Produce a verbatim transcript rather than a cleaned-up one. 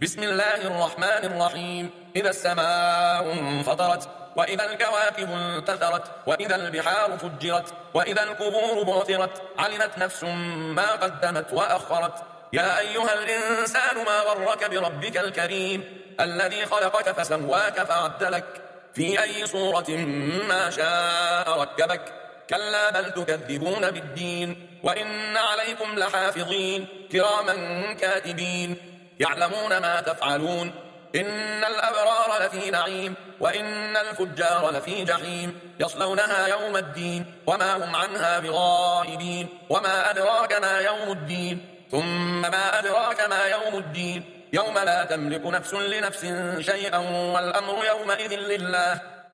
بسم الله الرحمن الرحيم. إذا السماء انفطرت، وإذا الكواكب انتثرت، وإذا البحار فجرت، وإذا القبور بعثرت، علمت نفس ما قدمت وأخرت. يا أيها الإنسان ما غرك بربك الكريم الذي خلقك فسواك فعدلك في أي صورة ما شاء ركبك. كلا بل تكذبون بالدين، وإن عليكم لحافظين كراما كاتبين يعلمون ما تفعلون. إن الأبرار لفي نعيم، وإن الفجار لفي جحيم يصلونها يوم الدين وما هم عنها بغائبين. وما أدراك ما يوم الدين، ثم ما أدراك ما يوم الدين. يوم لا تملك نفس لنفس شيئا والأمر يومئذ لله.